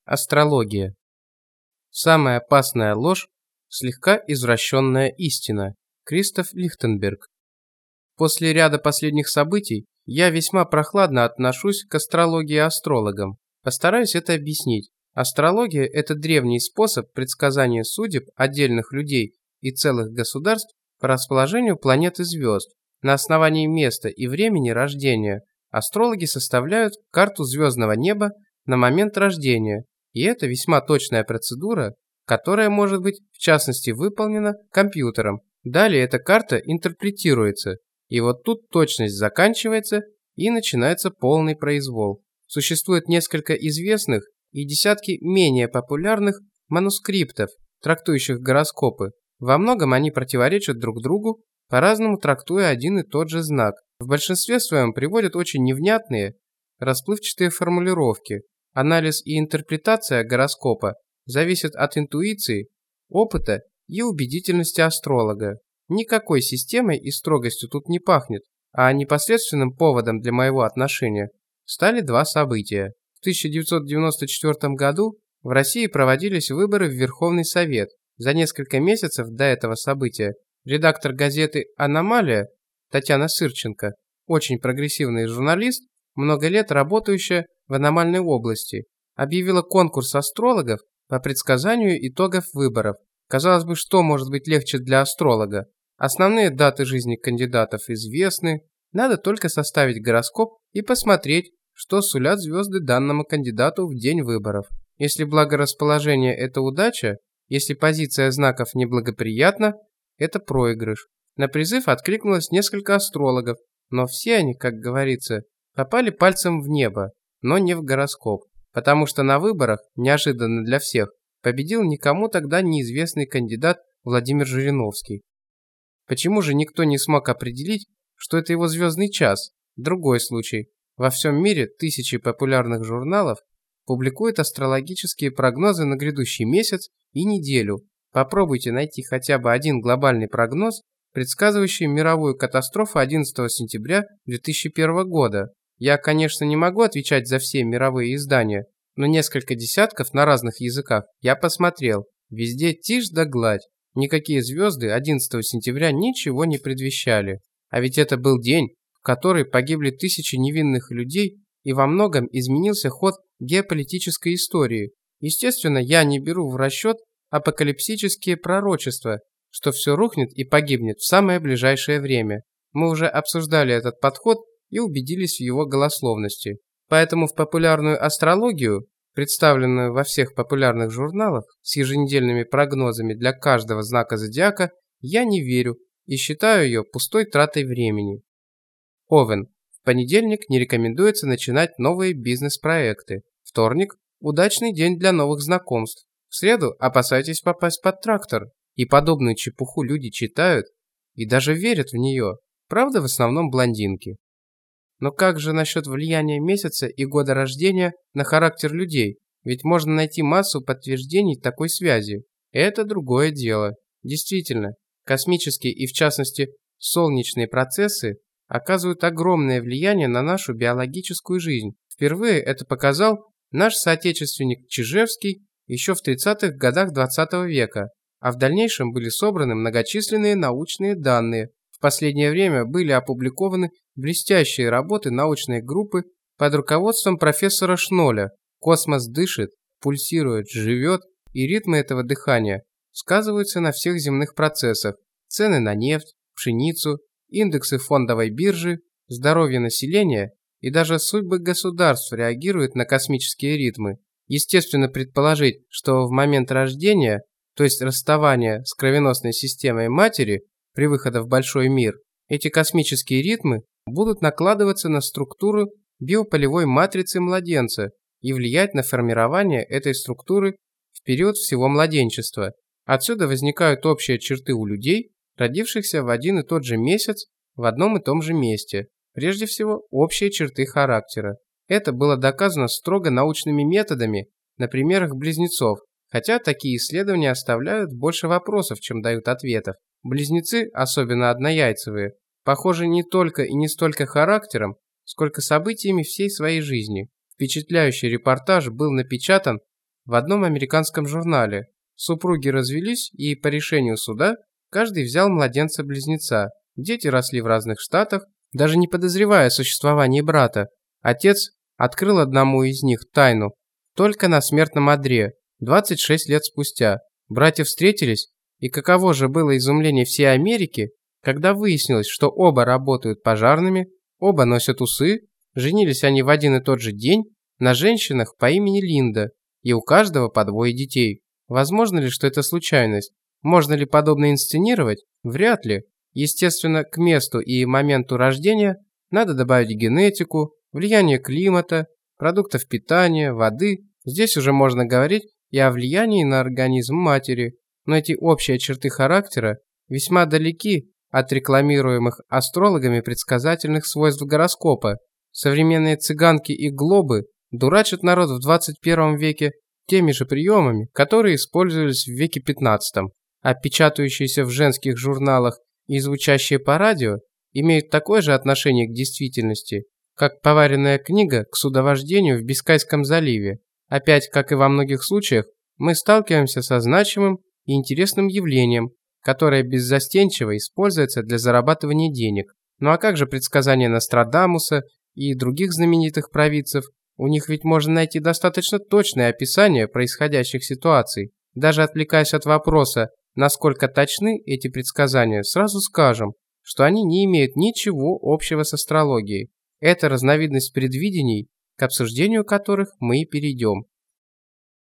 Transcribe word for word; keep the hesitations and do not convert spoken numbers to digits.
Астрология. Самая опасная ложь – слегка извращенная истина. Кристоф Лихтенберг. После ряда последних событий я весьма прохладно отношусь к астрологии и астрологам. Постараюсь это объяснить. Астрология – это древний способ предсказания судеб отдельных людей и целых государств по расположению планет и звезд. На основании места и времени рождения астрологи составляют карту звездного неба на момент рождения, и это весьма точная процедура, которая может быть в частности выполнена компьютером. Далее эта карта интерпретируется, и вот тут точность заканчивается и начинается полный произвол. Существует несколько известных и десятки менее популярных манускриптов, трактующих гороскопы. Во многом они противоречат друг другу, по-разному трактуя один и тот же знак. В большинстве своем приводят очень невнятные, расплывчатые формулировки. Анализ и интерпретация гороскопа зависят от интуиции, опыта и убедительности астролога. Никакой системой и строгостью тут не пахнет, а непосредственным поводом для моего отношения стали два события. В тысяча девятьсот девяносто четвёртом году в России проводились выборы в Верховный Совет. За несколько месяцев до этого события редактор газеты «Аномалия» Татьяна Сырченко, очень прогрессивный журналист, много лет работающая в аномальной области, объявила конкурс астрологов по предсказанию итогов выборов. Казалось бы, что может быть легче для астролога? Основные даты жизни кандидатов известны, надо только составить гороскоп и посмотреть, что сулят звезды данному кандидату в день выборов. Если благорасположение – это удача, если позиция знаков неблагоприятна, это проигрыш. На призыв откликнулось несколько астрологов, но все они, как говорится, попали пальцем в небо, но не в гороскоп, потому что на выборах, неожиданно для всех, победил никому тогда неизвестный кандидат Владимир Жириновский. Почему же никто не смог определить, что это его звездный час? Другой случай. Во всем мире тысячи популярных журналов публикуют астрологические прогнозы на грядущий месяц и неделю. Попробуйте найти хотя бы один глобальный прогноз, предсказывающий мировую катастрофу одиннадцатого сентября две тысячи первого года. Я, конечно, не могу отвечать за все мировые издания, но несколько десятков на разных языках я посмотрел. Везде тишь да гладь. Никакие звезды одиннадцатого сентября ничего не предвещали. А ведь это был день, в который погибли тысячи невинных людей и во многом изменился ход геополитической истории. Естественно, я не беру в расчет апокалипсические пророчества, что все рухнет и погибнет в самое ближайшее время. Мы уже обсуждали этот подход и убедились в его голословности. Поэтому в популярную астрологию, представленную во всех популярных журналах с еженедельными прогнозами для каждого знака зодиака, я не верю и считаю ее пустой тратой времени. Овен. В понедельник не рекомендуется начинать новые бизнес-проекты. Вторник – удачный день для новых знакомств. В среду опасайтесь попасть под трактор. И подобную чепуху люди читают и даже верят в нее. Правда, в основном блондинки. Но как же насчет влияния месяца и года рождения на характер людей? Ведь можно найти массу подтверждений такой связи. Это другое дело. Действительно, космические и в частности солнечные процессы оказывают огромное влияние на нашу биологическую жизнь. Впервые это показал наш соотечественник Чижевский еще в тридцатых годах двадцатого века, а в дальнейшем были собраны многочисленные научные данные. В последнее время были опубликованы блестящие работы научной группы под руководством профессора Шноля. Космос дышит, пульсирует, живет, и ритмы этого дыхания сказываются на всех земных процессах. Цены на нефть, пшеницу, индексы фондовой биржи, здоровье населения и даже судьбы государств реагируют на космические ритмы. Естественно предположить, что в момент рождения, то есть расставания с кровеносной системой матери при выходе в большой мир, эти космические ритмы будут накладываться на структуру биополевой матрицы младенца и влиять на формирование этой структуры в период всего младенчества. Отсюда возникают общие черты у людей, родившихся в один и тот же месяц в одном и том же месте. Прежде всего, общие черты характера. Это было доказано строго научными методами на примерах близнецов, хотя такие исследования оставляют больше вопросов, чем дают ответов. Близнецы, особенно однояйцевые, похожи не только и не столько характером, сколько событиями всей своей жизни. Впечатляющий репортаж был напечатан в одном американском журнале. Супруги развелись, и по решению суда каждый взял младенца-близнеца. Дети росли в разных штатах, даже не подозревая о существовании брата. Отец открыл одному из них тайну только на смертном одре, двадцать шесть лет спустя. Братья встретились, и каково же было изумление всей Америки, когда выяснилось, что оба работают пожарными, оба носят усы, женились они в один и тот же день на женщинах по имени Линда, и у каждого по двое детей. Возможно ли, что это случайность? Можно ли подобное инсценировать? Вряд ли. Естественно, к месту и моменту рождения надо добавить генетику, влияние климата, продуктов питания, воды. Здесь уже можно говорить и о влиянии на организм матери, но эти общие черты характера весьма далеки от рекламируемых астрологами предсказательных свойств гороскопа. Современные цыганки и глобы дурачат народ в двадцать первом веке теми же приемами, которые использовались в веке пятнадцатом, а печатающиеся в женских журналах и звучащие по радио имеют такое же отношение к действительности, как поваренная книга к судовождению в Бискайском заливе. Опять, как и во многих случаях, мы сталкиваемся со значимым и интересным явлением, которое беззастенчиво используется для зарабатывания денег. Ну а как же предсказания Нострадамуса и других знаменитых провидцев? У них ведь можно найти достаточно точное описание происходящих ситуаций. Даже отвлекаясь от вопроса, насколько точны эти предсказания, сразу скажем, что они не имеют ничего общего с астрологией. Это разновидность предвидений, к обсуждению которых мы и перейдем.